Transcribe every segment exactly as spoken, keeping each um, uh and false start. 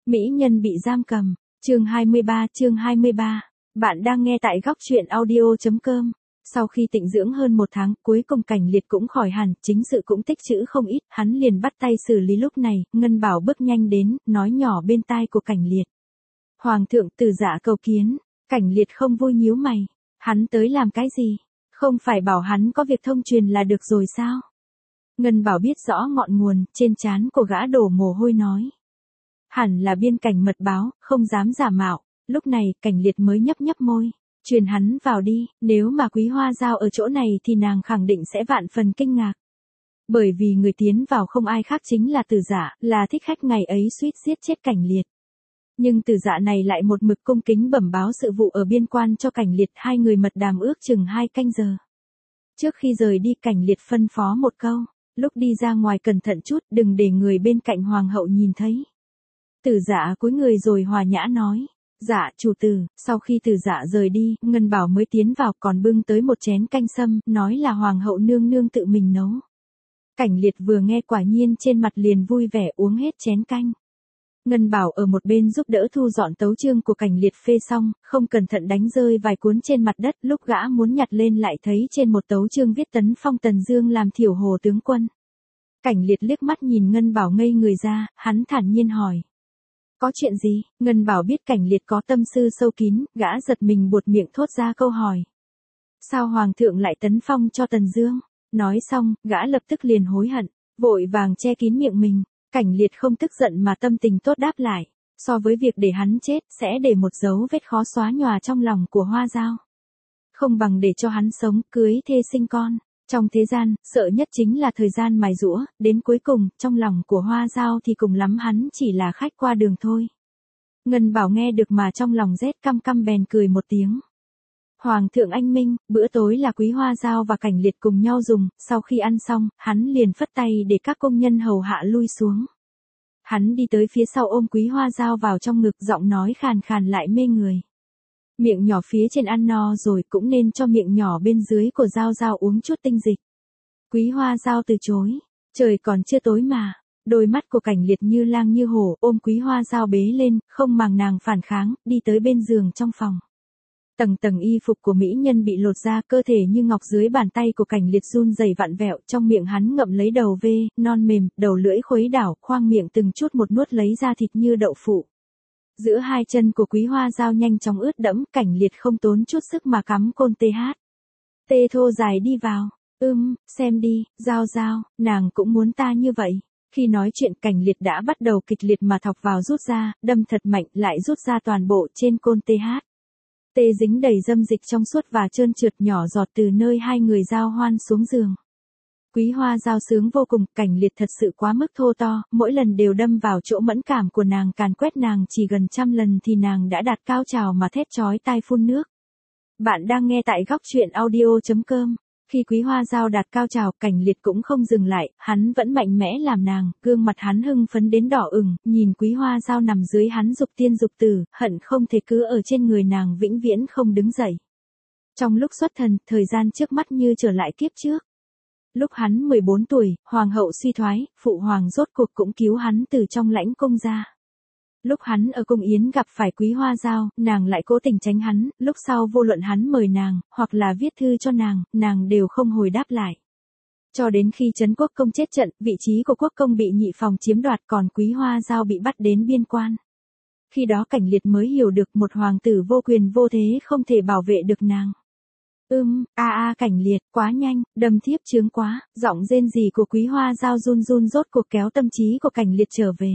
Mỹ nhân bị giam cầm. Chương hai mươi ba, chương hai mươi ba. Bạn đang nghe tại góc truyện audio chấm com. Sau khi tịnh dưỡng hơn một tháng, cuối cùng Cảnh Liệt cũng khỏi hẳn, chính sự cũng tích trữ không ít, hắn liền bắt tay xử lý. Lúc này, Ngân Bảo bước nhanh đến, nói nhỏ bên tai của Cảnh Liệt. Hoàng thượng từ dạ cầu kiến. Cảnh Liệt không vui nhíu mày. Hắn tới làm cái gì? Không phải bảo hắn có việc thông truyền là được rồi sao? Ngân Bảo biết rõ ngọn nguồn, trên trán của gã đổ mồ hôi nói. Hẳn là biên cảnh mật báo, không dám giả mạo. Lúc này, Cảnh Liệt mới nhấp nhấp môi. Truyền hắn vào đi, nếu mà Quý Hoa Dao ở chỗ này thì nàng khẳng định sẽ vạn phần kinh ngạc. Bởi vì người tiến vào không ai khác chính là Từ Dạ, là thích khách ngày ấy suýt giết chết Cảnh Liệt. Nhưng Từ Dạ này lại một mực cung kính bẩm báo sự vụ ở biên quan cho Cảnh Liệt, hai người mật đàm ước chừng hai canh giờ. Trước khi rời đi, Cảnh Liệt phân phó một câu, lúc đi ra ngoài cẩn thận chút, đừng để người bên cạnh hoàng hậu nhìn thấy. Từ Dạ cúi người rồi hòa nhã nói. Dạ chủ tử. Sau khi Từ Dạ rời đi, Ngân Bảo mới tiến vào, còn bưng tới một chén canh sâm, nói là hoàng hậu nương nương tự mình nấu. Cảnh Liệt vừa nghe quả nhiên trên mặt liền vui vẻ uống hết chén canh. Ngân Bảo ở một bên giúp đỡ thu dọn tấu chương của Cảnh Liệt phê xong, không cẩn thận đánh rơi vài cuốn trên mặt đất, lúc gã muốn nhặt lên lại thấy trên một tấu chương viết Tấn Phong Tần Dương làm Thiểu Hồ tướng quân. Cảnh Liệt liếc mắt nhìn Ngân Bảo ngây người ra, hắn thản nhiên hỏi. Có chuyện gì? Ngân Bảo biết Cảnh Liệt có tâm tư sâu kín, gã giật mình buột miệng thốt ra câu hỏi. Sao hoàng thượng lại tấn phong cho Tần Dương? Nói xong, gã lập tức liền hối hận, vội vàng che kín miệng mình. Cảnh Liệt không tức giận mà tâm tình tốt đáp lại, so với việc để hắn chết, sẽ để một dấu vết khó xóa nhòa trong lòng của Hoa Dao. Không bằng để cho hắn sống, cưới thê sinh con. Trong thế gian, sợ nhất chính là thời gian mài giũa, đến cuối cùng, trong lòng của Hoa Dao thì cùng lắm hắn chỉ là khách qua đường thôi. Ngân Bảo nghe được mà trong lòng rét căm căm bèn cười một tiếng. Hoàng thượng anh minh, bữa tối là Quý Hoa Dao và Cảnh Liệt cùng nhau dùng, sau khi ăn xong, hắn liền phất tay để các công nhân hầu hạ lui xuống. Hắn đi tới phía sau ôm Quý Hoa Dao vào trong ngực, giọng nói khàn khàn lại mê người. Miệng nhỏ phía trên ăn no rồi, cũng nên cho miệng nhỏ bên dưới của Dao Dao uống chút tinh dịch. Quý Hoa Dao từ chối, trời còn chưa tối mà. Đôi mắt của Cảnh Liệt như lang như hổ, ôm Quý Hoa Dao bế lên, không màng nàng phản kháng, đi tới bên giường trong phòng. Tầng tầng y phục của mỹ nhân bị lột ra, cơ thể như ngọc dưới bàn tay của Cảnh Liệt run rẩy vặn vẹo, trong miệng hắn ngậm lấy đầu vê, non mềm, đầu lưỡi khuấy đảo, khoang miệng từng chút một nuốt lấy ra thịt như đậu phụ. Giữa hai chân của Quý Hoa Dao nhanh chóng ướt đẫm, Cảnh Liệt không tốn chút sức mà cắm côn tê hát. Tê thô dài đi vào. Ưm, xem đi, Dao Dao, nàng cũng muốn ta như vậy. Khi nói chuyện, Cảnh Liệt đã bắt đầu kịch liệt mà thọc vào rút ra, đâm thật mạnh, lại rút ra toàn bộ trên côn tê hát. Tê dính đầy dâm dịch trong suốt và trơn trượt, nhỏ giọt từ nơi hai người giao hoan xuống giường. Quý Hoa Dao sướng vô cùng, Cảnh Liệt thật sự quá mức thô to, mỗi lần đều đâm vào chỗ mẫn cảm của nàng, càn quét nàng chỉ gần trăm lần thì nàng đã đạt cao trào mà thét chói tai phun nước. Bạn đang nghe tại góc truyện audio chấm com. Khi Quý Hoa Dao đạt cao trào, Cảnh Liệt cũng không dừng lại, hắn vẫn mạnh mẽ làm nàng, gương mặt hắn hưng phấn đến đỏ ửng, nhìn Quý Hoa Dao nằm dưới hắn dục tiên dục tử, hận không thể cứ ở trên người nàng vĩnh viễn không đứng dậy. Trong lúc xuất thần, thời gian trước mắt như trở lại kiếp trước. Lúc hắn mười bốn tuổi, hoàng hậu suy thoái, phụ hoàng rốt cuộc cũng cứu hắn từ trong lãnh cung ra. Lúc hắn ở cung yến gặp phải Quý Hoa Dao, nàng lại cố tình tránh hắn, lúc sau vô luận hắn mời nàng, hoặc là viết thư cho nàng, nàng đều không hồi đáp lại. Cho đến khi Trấn Quốc Công chết trận, vị trí của Quốc Công bị Nhị Phòng chiếm đoạt, còn Quý Hoa Dao bị bắt đến biên quan. Khi đó Cảnh Liệt mới hiểu được một hoàng tử vô quyền vô thế không thể bảo vệ được nàng. Ưm, a a Cảnh Liệt, quá nhanh, đâm thiếp chướng quá, giọng rên rỉ của Quý Hoa Dao run run rốt cuộc kéo tâm trí của Cảnh Liệt trở về.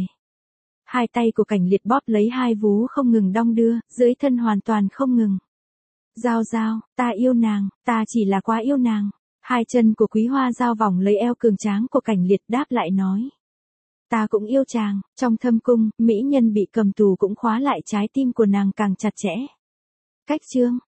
Hai tay của Cảnh Liệt bóp lấy hai vú không ngừng đong đưa, dưới thân hoàn toàn không ngừng. Dao Dao, ta yêu nàng, ta chỉ là quá yêu nàng. Hai chân của Quý Hoa Dao vòng lấy eo cường tráng của Cảnh Liệt, đáp lại nói. Ta cũng yêu chàng. Trong thâm cung, mỹ nhân bị cầm tù cũng khóa lại trái tim của nàng càng chặt chẽ. Cách chương.